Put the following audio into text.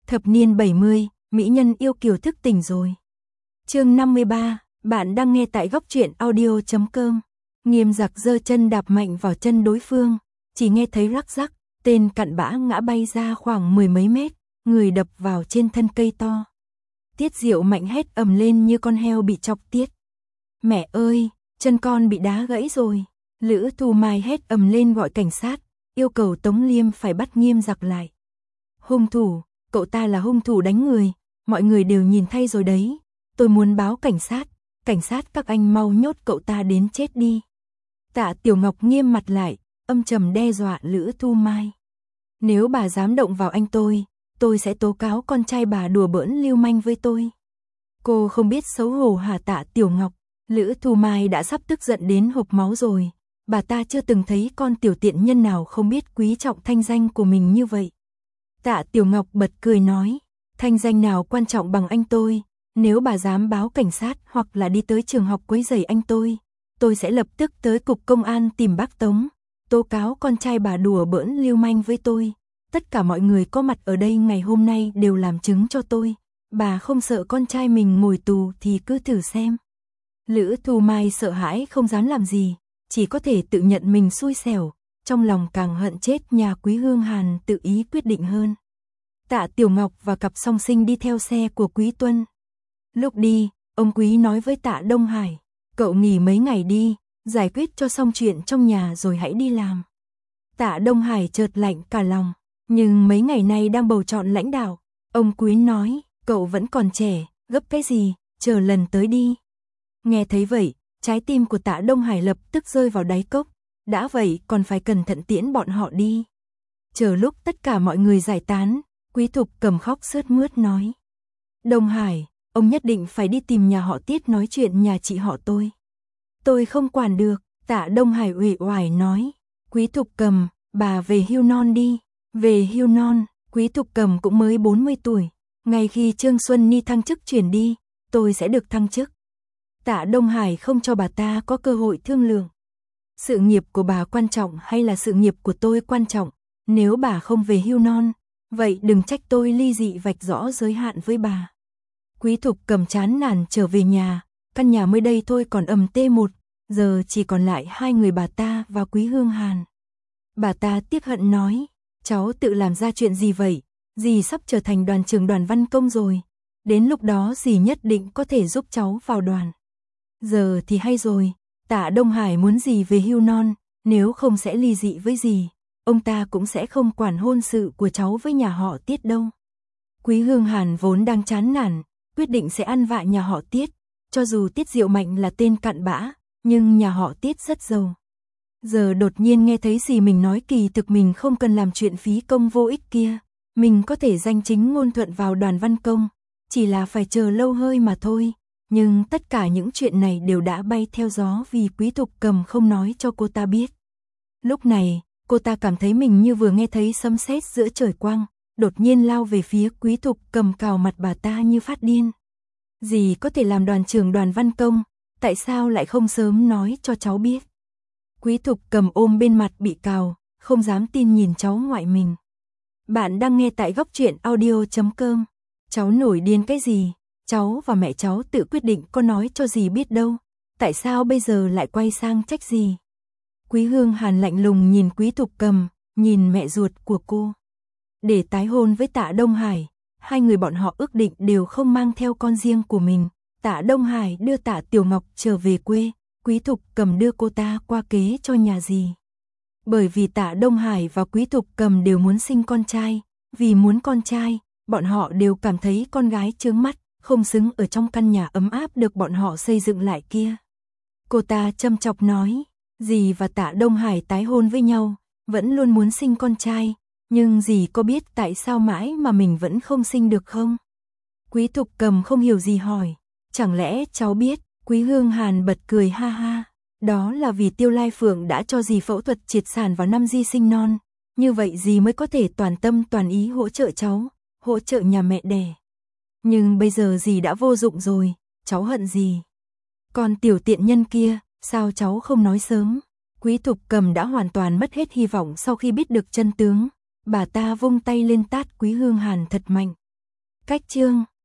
Thập niên 70, mỹ nhân yêu kiều thức tỉnh rồi. Chương 53, bạn đang nghe tại góc truyện audio.com. Nghiêm Giặc giơ chân đạp mạnh vào chân đối phương, chỉ nghe thấy rắc rắc, tên cặn bã ngã bay ra khoảng 10 mấy mét, người đập vào trên thân cây to. Tiết Diệu Mạnh hét ầm lên như con heo bị chọc tiết. Mẹ ơi, chân con bị đá gãy rồi. Lữ Thu Mai hét ầm lên gọi cảnh sát, yêu cầu Tống Liêm phải bắt Nghiêm Giặc lại. Hung thủ, cậu ta là hung thủ đánh người, mọi người đều nhìn thấy rồi đấy. Tôi muốn báo cảnh sát các anh mau nhốt cậu ta đến chết đi. Tạ Tiểu Ngọc nghiêm mặt lại, âm trầm đe dọa Lữ Thu Mai. Nếu bà dám động vào anh tôi sẽ tố cáo con trai bà đùa bỡn lưu manh với tôi. Cô không biết xấu hổ hả Tạ Tiểu Ngọc? Lữ Thu Mai đã sắp tức giận đến hộc máu rồi. Bà ta chưa từng thấy con tiểu tiện nhân nào không biết quý trọng thanh danh của mình như vậy. Tạ Tiểu Ngọc bật cười nói, thanh danh nào quan trọng bằng anh tôi, nếu bà dám báo cảnh sát hoặc là đi tới trường học quấy rầy anh tôi sẽ lập tức tới cục công an tìm bác Tống, tố cáo con trai bà đùa bỡn lưu manh với tôi. Tất cả mọi người có mặt ở đây ngày hôm nay đều làm chứng cho tôi, bà không sợ con trai mình ngồi tù thì cứ thử xem. Lữ Thu Mai sợ hãi không dám làm gì, chỉ có thể tự nhận mình xui xẻo, trong lòng càng hận chết nhà Quý Hương Hàn tự ý quyết định hơn. Tạ Tiểu Ngọc và cặp song sinh đi theo xe của Quý Tuân. Lúc đi, ông Quý nói với Tạ Đông Hải, cậu nghỉ mấy ngày đi, giải quyết cho xong chuyện trong nhà rồi hãy đi làm. Tạ Đông Hải chợt lạnh cả lòng, nhưng mấy ngày nay đang bầu chọn lãnh đạo. Ông Quý nói, cậu vẫn còn trẻ, gấp cái gì, chờ lần tới đi. Nghe thấy vậy, trái tim của Tạ Đông Hải lập tức rơi vào đáy cốc, đã vậy còn phải cẩn thận tiễn bọn họ đi. Chờ lúc tất cả mọi người giải tán, Quý Thục Cầm khóc sướt mướt nói, Đông Hải, ông nhất định phải đi tìm nhà họ Tiết nói chuyện nhà chị họ tôi. Tôi không quản được, Tạ Đông Hải uể oải nói, Quý Thục Cầm, bà về hưu non đi. Về hưu non, Quý Thục Cầm cũng mới 40 tuổi, ngay khi Trương Xuân Ni thăng chức chuyển đi, tôi sẽ được thăng chức. Tạ Đông Hải không cho bà ta có cơ hội thương lượng. Sự nghiệp của bà quan trọng hay là sự nghiệp của tôi quan trọng, nếu bà không về hưu non, vậy đừng trách tôi ly dị vạch rõ giới hạn với bà. Quý Thục Cầm chán nản trở về nhà, căn nhà mới đây thôi còn ầm T1, giờ chỉ còn lại hai người bà ta và Quý Hương Hàn. Bà ta tiếc hận nói, cháu tự làm ra chuyện gì vậy, dì sắp trở thành đoàn trưởng đoàn văn công rồi, đến lúc đó dì nhất định có thể giúp cháu vào đoàn. Giờ thì hay rồi, Tạ Đông Hải muốn dì về hưu non, nếu không sẽ ly dị với dì, ông ta cũng sẽ không quản hôn sự của cháu với nhà họ Tiết đâu. Quý Hương Hàn vốn đang chán nản, quyết định sẽ ăn vạ nhà họ Tiết, cho dù Tiết Diệu Mạnh là tên cặn bã, nhưng nhà họ Tiết rất giàu. Giờ đột nhiên nghe thấy gì mình nói kỳ thực mình không cần làm chuyện phí công vô ích kia, mình có thể danh chính ngôn thuận vào đoàn văn công, chỉ là phải chờ lâu hơi mà thôi. Nhưng tất cả những chuyện này đều đã bay theo gió vì Quý Thục Cầm không nói cho cô ta biết. Lúc này, cô ta cảm thấy mình như vừa nghe thấy sấm sét giữa trời quang, đột nhiên lao về phía Quý Thục Cầm cào mặt bà ta như phát điên. Dì có thể làm đoàn trưởng đoàn văn công, tại sao lại không sớm nói cho cháu biết? Quý Thục Cầm ôm bên mặt bị cào, không dám tin nhìn cháu ngoại mình. Bạn đang nghe tại góc truyện audio.com. Cháu nổi điên cái gì? Cháu và mẹ cháu tự quyết định, có nói cho dì biết đâu. Tại sao bây giờ lại quay sang trách dì? Quý Hương Hàn lạnh lùng nhìn Quý Thục Cầm, nhìn mẹ ruột của cô. Để tái hôn với Tạ Đông Hải, hai người bọn họ ước định đều không mang theo con riêng của mình. Tạ Đông Hải đưa Tạ Tiểu Ngọc trở về quê, Quý Thục Cầm đưa cô ta qua kế cho nhà dì. Bởi vì Tạ Đông Hải và Quý Thục Cầm đều muốn sinh con trai, vì muốn con trai, bọn họ đều cảm thấy con gái chướng mắt, không xứng ở trong căn nhà ấm áp được bọn họ xây dựng lại kia. Cô ta châm chọc nói, dì và Tạ Đông Hải tái hôn với nhau, vẫn luôn muốn sinh con trai, nhưng dì có biết tại sao mãi mà mình vẫn không sinh được không? Quý Thục Cầm không hiểu gì hỏi, chẳng lẽ cháu biết? Quý Hương Hàn bật cười ha ha, đó là vì Tiêu Lai Phượng đã cho dì phẫu thuật triệt sản vào năm dì sinh non, như vậy dì mới có thể toàn tâm toàn ý hỗ trợ cháu, hỗ trợ nhà mẹ đẻ. Nhưng bây giờ dì đã vô dụng rồi, cháu hận dì. Còn tiểu tiện nhân kia, sao cháu không nói sớm? Quý Thục Cầm đã hoàn toàn mất hết hy vọng sau khi biết được chân tướng, bà ta vung tay lên tát Quý Hương Hàn thật mạnh, Cách chương